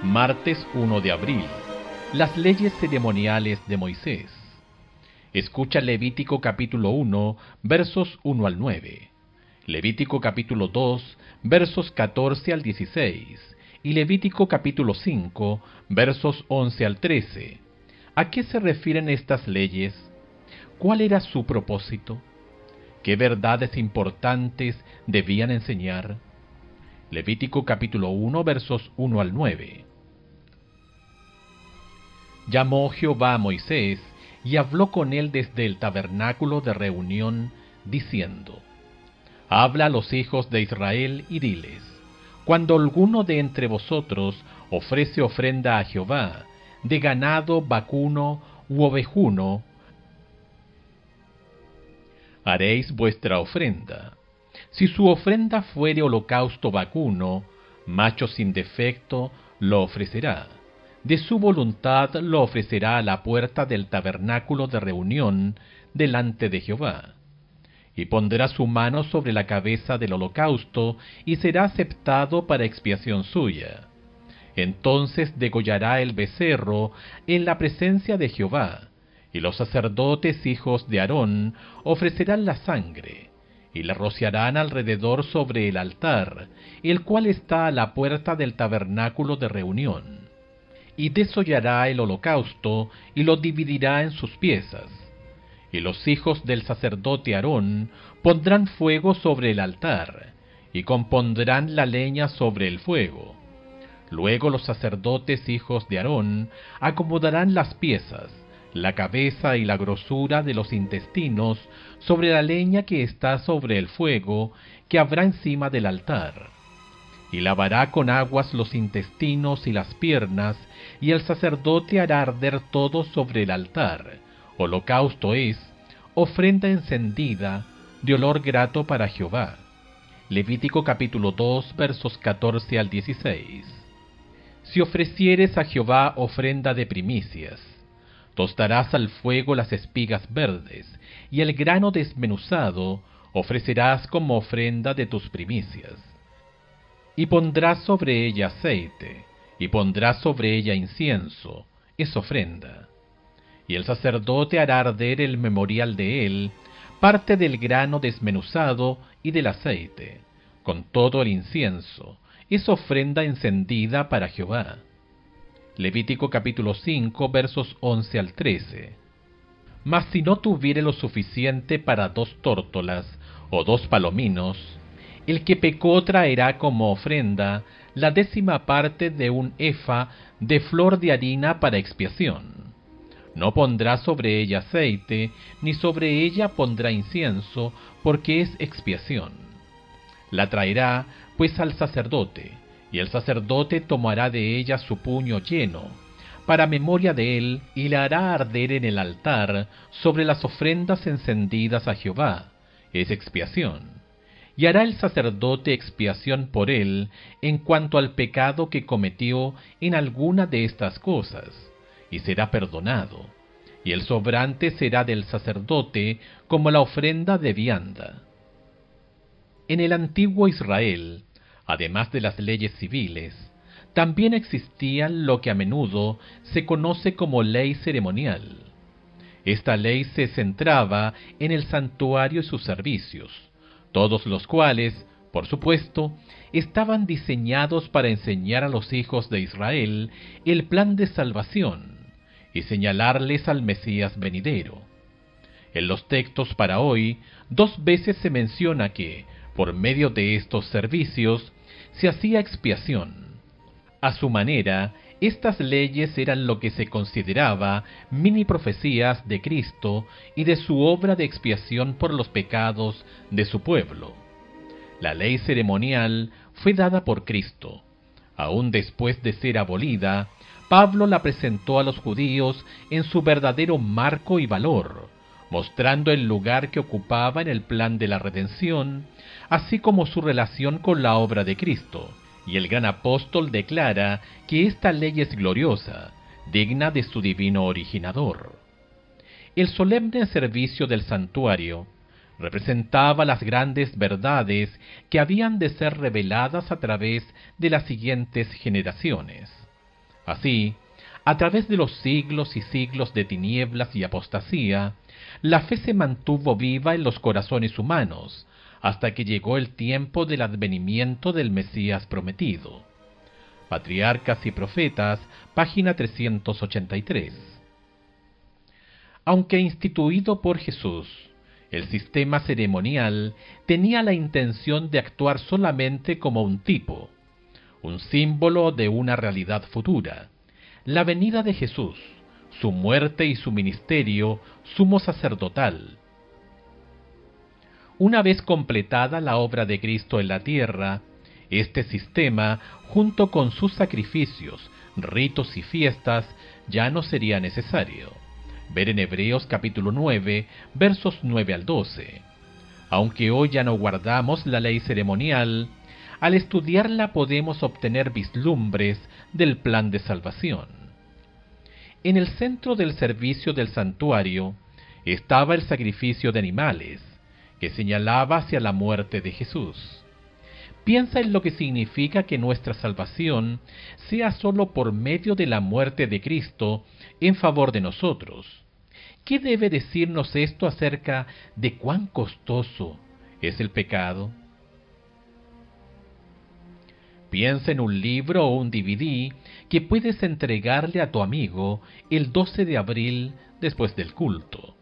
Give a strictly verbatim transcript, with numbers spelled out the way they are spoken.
Martes uno de abril. Las leyes ceremoniales de Moisés. Escucha Levítico capítulo uno, versos uno al nueve. Levítico capítulo dos, versos catorce al dieciséis. Y Levítico capítulo cinco, versos once al trece. ¿A qué se refieren estas leyes? ¿Cuál era su propósito? ¿Qué verdades importantes debían enseñar? Levítico capítulo uno, versos uno al nueve. Llamó Jehová a Moisés, y habló con él desde el tabernáculo de reunión, diciendo: Habla a los hijos de Israel y diles: Cuando alguno de entre vosotros ofrece ofrenda a Jehová, de ganado vacuno u ovejuno, haréis vuestra ofrenda. Si su ofrenda fuere holocausto vacuno, macho sin defecto, lo ofrecerá. De su voluntad lo ofrecerá a la puerta del tabernáculo de reunión delante de Jehová. Y pondrá su mano sobre la cabeza del holocausto, y será aceptado para expiación suya. Entonces degollará el becerro en la presencia de Jehová, y los sacerdotes hijos de Aarón ofrecerán la sangre, y la rociarán alrededor sobre el altar, el cual está a la puerta del tabernáculo de reunión. Y desollará el holocausto, y lo dividirá en sus piezas. Y los hijos del sacerdote Aarón pondrán fuego sobre el altar, y compondrán la leña sobre el fuego. Luego los sacerdotes hijos de Aarón acomodarán las piezas, la cabeza y la grosura de los intestinos sobre la leña que está sobre el fuego que habrá encima del altar. Y lavará con aguas los intestinos y las piernas, y el sacerdote hará arder todo sobre el altar. Holocausto es, ofrenda encendida, de olor grato para Jehová. Levítico capítulo dos, versos catorce al dieciséis. Si ofrecieres a Jehová ofrenda de primicias, tostarás al fuego las espigas verdes, y el grano desmenuzado ofrecerás como ofrenda de tus primicias. Y pondrás sobre ella aceite, y pondrás sobre ella incienso, es ofrenda. Y el sacerdote hará arder el memorial de él, parte del grano desmenuzado y del aceite, con todo el incienso, es ofrenda encendida para Jehová. Levítico capítulo cinco, versos once al trece. Mas si no tuviere lo suficiente para dos tórtolas o dos palominos, el que pecó traerá como ofrenda la décima parte de un efa de flor de harina para expiación. No pondrá sobre ella aceite, ni sobre ella pondrá incienso, porque es expiación. La traerá, pues, al sacerdote, y el sacerdote tomará de ella su puño lleno, para memoria de él, y la hará arder en el altar sobre las ofrendas encendidas a Jehová, es expiación. Y hará el sacerdote expiación por él en cuanto al pecado que cometió en alguna de estas cosas, y será perdonado, y el sobrante será del sacerdote como la ofrenda de vianda. En el antiguo Israel, además de las leyes civiles, también existían lo que a menudo se conoce como ley ceremonial. Esta ley se centraba en el santuario y sus servicios, todos los cuales, por supuesto, estaban diseñados para enseñar a los hijos de Israel el plan de salvación y señalarles al Mesías venidero. En los textos para hoy, dos veces se menciona que, por medio de estos servicios, se hacía expiación. A su manera, estas leyes eran lo que se consideraba mini profecías de Cristo y de su obra de expiación por los pecados de su pueblo. La ley ceremonial fue dada por Cristo. Aún después de ser abolida, Pablo la presentó a los judíos en su verdadero marco y valor, mostrando el lugar que ocupaba en el plan de la redención, así como su relación con la obra de Cristo. Y el gran apóstol declara que esta ley es gloriosa, digna de su divino originador. El solemne servicio del santuario representaba las grandes verdades que habían de ser reveladas a través de las siguientes generaciones. Así, a través de los siglos y siglos de tinieblas y apostasía, la fe se mantuvo viva en los corazones humanos, hasta que llegó el tiempo del advenimiento del Mesías prometido. Patriarcas y Profetas, página trescientos ochenta y tres. Aunque instituido por Jesús, el sistema ceremonial tenía la intención de actuar solamente como un tipo, un símbolo de una realidad futura, la venida de Jesús, su muerte y su ministerio sumo sacerdotal. Una vez completada la obra de Cristo en la tierra, este sistema, junto con sus sacrificios, ritos y fiestas, ya no sería necesario. Ver en Hebreos capítulo nueve, versos nueve al doce. Aunque hoy ya no guardamos la ley ceremonial, al estudiarla podemos obtener vislumbres del plan de salvación. En el centro del servicio del santuario estaba el sacrificio de animales, que señalaba hacia la muerte de Jesús. Piensa en lo que significa que nuestra salvación sea sólo por medio de la muerte de Cristo en favor de nosotros. ¿Qué debe decirnos esto acerca de cuán costoso es el pecado? Piensa en un libro o un D V D que puedes entregarle a tu amigo el doce de abril después del culto.